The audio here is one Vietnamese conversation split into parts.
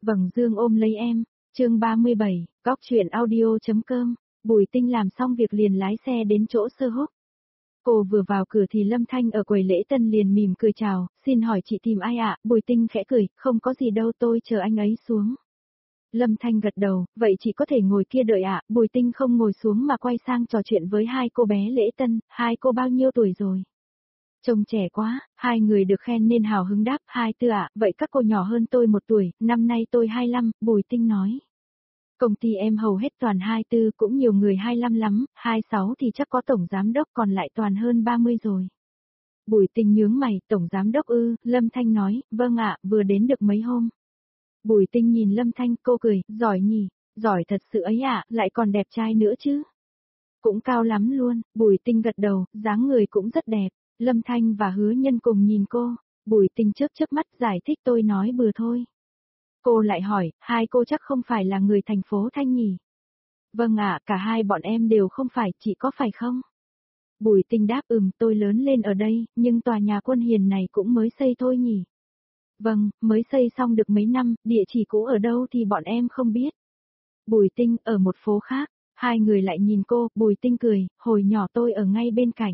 Vầng Dương ôm lấy em, chương 37, góc chuyện audio.com, Bùi Tinh làm xong việc liền lái xe đến chỗ Sơ Húc. Cô vừa vào cửa thì Lâm Thanh ở quầy lễ tân liền mỉm cười chào, xin hỏi chị tìm ai ạ? Bùi Tinh khẽ cười, không có gì đâu, tôi chờ anh ấy xuống. Lâm Thanh gật đầu, vậy chị có thể ngồi kia đợi ạ. Bùi Tinh không ngồi xuống mà quay sang trò chuyện với hai cô bé lễ tân, hai cô bao nhiêu tuổi rồi? Trông trẻ quá, hai người được khen nên hào hứng đáp, 24 ạ, vậy các cô nhỏ hơn tôi 1 tuổi, năm nay tôi 25, Bùi Tinh nói. Công ty em hầu hết toàn 24, cũng nhiều người 25 lắm, 26 thì chắc có tổng giám đốc, còn lại toàn hơn 30 rồi. Bùi Tinh nhướng mày, tổng giám đốc ư? Lâm Thanh nói, vâng ạ, vừa đến được mấy hôm. Bùi Tinh nhìn Lâm Thanh, cô cười, giỏi nhỉ, giỏi thật sự ấy ạ, lại còn đẹp trai nữa chứ. Cũng cao lắm luôn, Bùi Tinh gật đầu, dáng người cũng rất đẹp. Lâm Thanh và Hứa Nhân cùng nhìn cô, Bùi Tinh chớp mắt giải thích, tôi nói bừa thôi. Cô lại hỏi, hai cô chắc không phải là người thành phố Thanh nhỉ? Vâng ạ, cả hai bọn em đều không phải, chị có phải không? Bùi Tinh đáp, tôi lớn lên ở đây, nhưng tòa nhà Quân Hiền này cũng mới xây thôi nhỉ? Vâng, mới xây xong được mấy năm, địa chỉ cũ ở đâu thì bọn em không biết. Bùi Tinh, ở một phố khác. Hai người lại nhìn cô, Bùi Tinh cười, hồi nhỏ tôi ở ngay bên cạnh.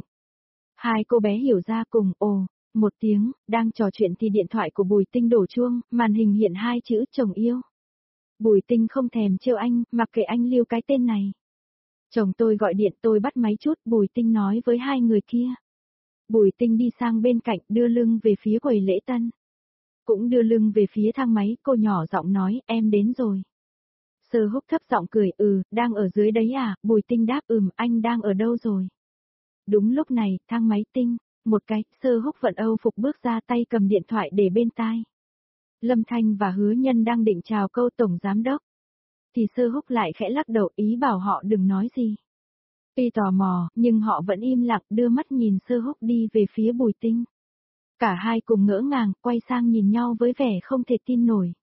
Hai cô bé hiểu ra cùng, một tiếng, đang trò chuyện thì điện thoại của Bùi Tinh đổ chuông, màn hình hiện hai chữ chồng yêu. Bùi Tinh không thèm trêu anh, mặc kệ anh lưu cái tên này. Chồng tôi gọi điện, tôi bắt máy chút, Bùi Tinh nói với hai người kia. Bùi Tinh đi sang bên cạnh, đưa lưng về phía quầy lễ tân. Cũng đưa lưng về phía thang máy, cô nhỏ giọng nói, em đến rồi. Sơ Húc thấp giọng cười, đang ở dưới đấy à? Bùi Tinh đáp, anh đang ở đâu rồi? Đúng lúc này, thang máy tinh, một cái, Sơ Húc vận Âu phục bước ra, tay cầm điện thoại để bên tai. Lâm Thanh và Hứa Nhân đang định chào câu tổng giám đốc. Thì Sơ Húc lại khẽ lắc đầu, ý bảo họ đừng nói gì. Tuy tò mò, nhưng họ vẫn im lặng, đưa mắt nhìn Sơ Húc đi về phía Bùi Tinh. Cả hai cùng ngỡ ngàng, quay sang nhìn nhau với vẻ không thể tin nổi.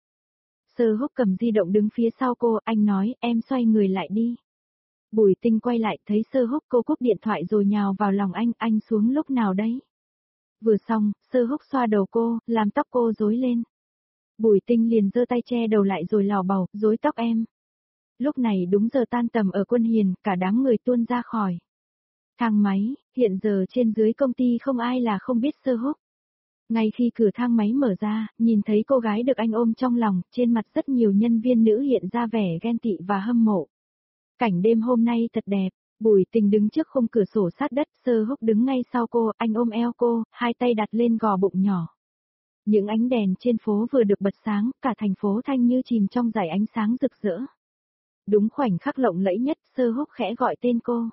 Sơ Húc cầm di động đứng phía sau cô, anh nói, em xoay người lại đi. Bùi Tinh quay lại, thấy Sơ Húc, cô cúp điện thoại rồi nhào vào lòng anh xuống lúc nào đấy? Vừa xong, Sơ Húc xoa đầu cô, làm tóc cô rối lên. Bùi Tinh liền giơ tay che đầu lại rồi lào bầu, rối tóc em. Lúc này đúng giờ tan tầm ở Quân Hiền, cả đám người tuôn ra khỏi thang máy, hiện giờ trên dưới công ty không ai là không biết Sơ Húc. Ngay khi cửa thang máy mở ra, nhìn thấy cô gái được anh ôm trong lòng, trên mặt rất nhiều nhân viên nữ hiện ra vẻ ghen tị và hâm mộ. Cảnh đêm hôm nay thật đẹp, Bùi Tinh đứng trước khung cửa sổ sát đất, Sơ Húc đứng ngay sau cô, anh ôm eo cô, hai tay đặt lên gò bụng nhỏ. Những ánh đèn trên phố vừa được bật sáng, cả thành phố Thanh như chìm trong dải ánh sáng rực rỡ. Đúng khoảnh khắc lộng lẫy nhất, Sơ Húc khẽ gọi tên cô.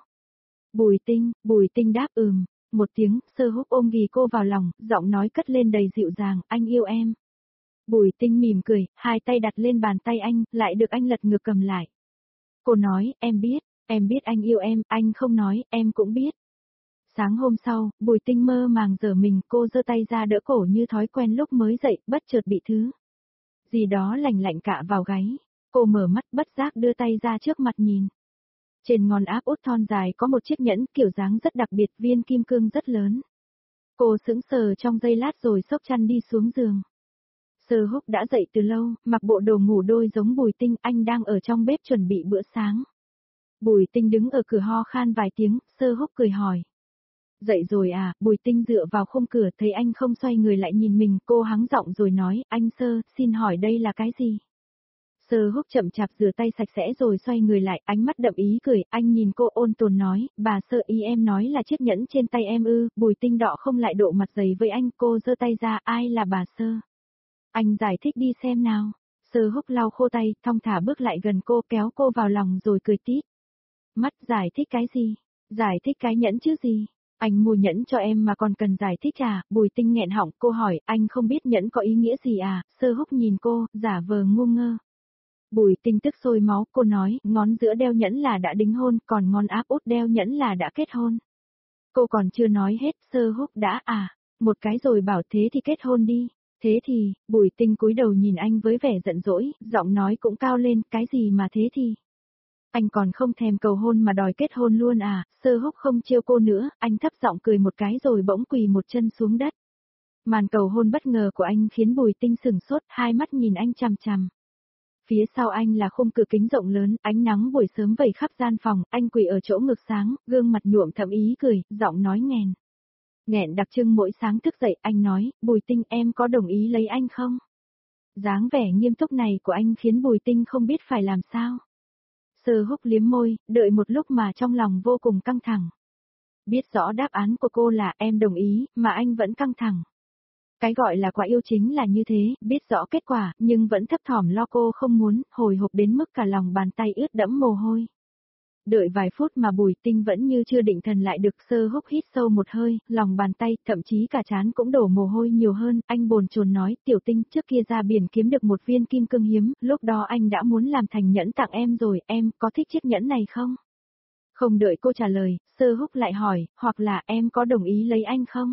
Bùi Tinh đáp một tiếng, Sơ Húc ôm ghì cô vào lòng, giọng nói cất lên đầy dịu dàng, anh yêu em. Bùi Tinh mỉm cười, hai tay đặt lên bàn tay anh, lại được anh lật ngược cầm lại. Cô nói, em biết anh yêu em, anh không nói, em cũng biết. Sáng hôm sau, Bùi Tinh mơ màng giở mình, cô giơ tay ra đỡ cổ như thói quen lúc mới dậy, bất chợt bị thứ gì đó lạnh lạnh cạ vào gáy. Cô mở mắt bất giác đưa tay ra trước mặt nhìn. Trên ngón áp út thon dài có một chiếc nhẫn kiểu dáng rất đặc biệt, viên kim cương rất lớn. Cô sững sờ trong giây lát rồi xốc chăn đi xuống giường. Sơ Húc đã dậy từ lâu, mặc bộ đồ ngủ đôi giống Bùi Tinh, anh đang ở trong bếp chuẩn bị bữa sáng. Bùi Tinh đứng ở cửa ho khan vài tiếng, Sơ Húc cười hỏi. Dậy rồi à? Bùi Tinh dựa vào khung cửa thấy anh không xoay người lại nhìn mình, cô hắng giọng rồi nói, anh Sơ, xin hỏi đây là cái gì? Sơ Húc chậm chạp rửa tay sạch sẽ rồi xoay người lại, ánh mắt đậm ý cười, anh nhìn cô ôn tồn nói, bà Sơ, ý em nói là chiếc nhẫn trên tay em ư? Bùi Tinh đọ không lại độ mặt dày với anh, cô giơ tay ra, ai là bà Sơ? Anh giải thích đi xem nào. Sơ Húc lau khô tay, thong thả bước lại gần cô, kéo cô vào lòng rồi cười tít. Mắt, giải thích cái gì? Giải thích cái nhẫn chứ gì? Anh mua nhẫn cho em mà còn cần giải thích à? Bùi Tinh nghẹn họng, cô hỏi, anh không biết nhẫn có ý nghĩa gì à? Sơ Húc nhìn cô, giả vờ ngu ngơ. Bùi Tinh tức sôi máu, cô nói, ngón giữa đeo nhẫn là đã đính hôn, còn ngón áp út đeo nhẫn là đã kết hôn. Cô còn chưa nói hết, Sơ Húc đã một cái rồi bảo thế thì kết hôn đi. Thế thì, Bùi Tinh cúi đầu nhìn anh với vẻ giận dỗi, giọng nói cũng cao lên, cái gì mà thế thì? Anh còn không thèm cầu hôn mà đòi kết hôn luôn à? Sơ Húc không trêu cô nữa, anh thấp giọng cười một cái rồi bỗng quỳ một chân xuống đất. Màn cầu hôn bất ngờ của anh khiến Bùi Tinh sửng sốt, hai mắt nhìn anh chằm chằm. Phía sau anh là khung cửa kính rộng lớn, ánh nắng buổi sớm vẩy khắp gian phòng, anh quỳ ở chỗ ngực sáng, gương mặt nhuộm thẫm ý cười, giọng nói nghẹn. Nghẹn đặc trưng mỗi sáng thức dậy, anh nói, Bùi Tinh em có đồng ý lấy anh không? Dáng vẻ nghiêm túc này của anh khiến Bùi Tinh không biết phải làm sao. Sơ Húc liếm môi, đợi một lúc mà trong lòng vô cùng căng thẳng. Biết rõ đáp án của cô là em đồng ý, mà anh vẫn căng thẳng. Cái gọi là quả yêu chính là như thế, biết rõ kết quả, nhưng vẫn thấp thỏm lo cô không muốn, hồi hộp đến mức cả lòng bàn tay ướt đẫm mồ hôi. Đợi vài phút mà Bùi Tinh vẫn như chưa định thần lại được, Sơ Húc hít sâu một hơi, lòng bàn tay, thậm chí cả trán cũng đổ mồ hôi nhiều hơn, anh bồn chồn nói, Tiểu Tinh, trước kia ra biển kiếm được một viên kim cương hiếm, lúc đó anh đã muốn làm thành nhẫn tặng em rồi, em có thích chiếc nhẫn này không? Không đợi cô trả lời, Sơ Húc lại hỏi, hoặc là em có đồng ý lấy anh không?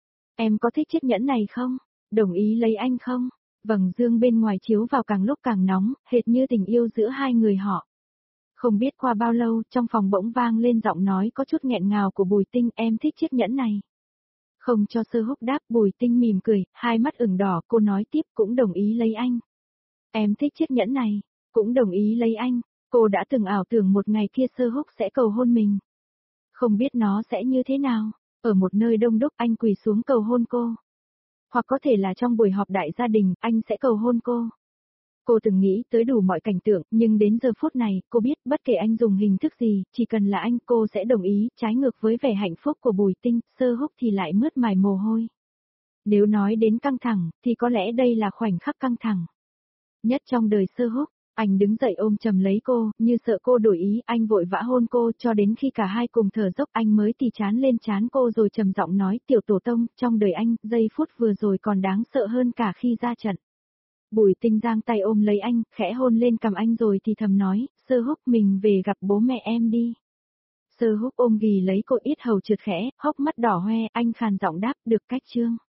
Em có thích chiếc nhẫn này không? Đồng ý lấy anh không? Vầng dương bên ngoài chiếu vào càng lúc càng nóng, hệt như tình yêu giữa hai người họ. Không biết qua bao lâu, trong phòng bỗng vang lên giọng nói có chút nghẹn ngào của Bùi Tinh, em thích chiếc nhẫn này. Không cho Sơ Húc đáp, Bùi Tinh mỉm cười, hai mắt ửng đỏ, cô nói tiếp, cũng đồng ý lấy anh. Em thích chiếc nhẫn này, cũng đồng ý lấy anh. Cô đã từng ảo tưởng một ngày kia Sơ Húc sẽ cầu hôn mình. Không biết nó sẽ như thế nào. Ở một nơi đông đúc anh quỳ xuống cầu hôn cô. Hoặc có thể là trong buổi họp đại gia đình, anh sẽ cầu hôn cô. Cô từng nghĩ tới đủ mọi cảnh tượng, nhưng đến giờ phút này, cô biết bất kể anh dùng hình thức gì, chỉ cần là anh, cô sẽ đồng ý, trái ngược với vẻ hạnh phúc của Bùi Tinh, Sơ Húc thì lại mướt mài mồ hôi. Nếu nói đến căng thẳng, thì có lẽ đây là khoảnh khắc căng thẳng nhất trong đời Sơ Húc. Anh đứng dậy ôm chầm lấy cô, như sợ cô đổi ý, anh vội vã hôn cô cho đến khi cả hai cùng thở dốc anh mới tì trán lên trán cô rồi trầm giọng nói, Tiểu Tổ Tông, trong đời anh, giây phút vừa rồi còn đáng sợ hơn cả khi ra trận. Bùi Tinh giang tay ôm lấy anh, khẽ hôn lên cằm anh rồi thì thầm nói, Sơ Húc mình về gặp bố mẹ em đi. Sơ Húc ôm ghì lấy cô, yết hầu trượt khẽ, hốc mắt đỏ hoe, anh khàn giọng đáp, được cách Trương.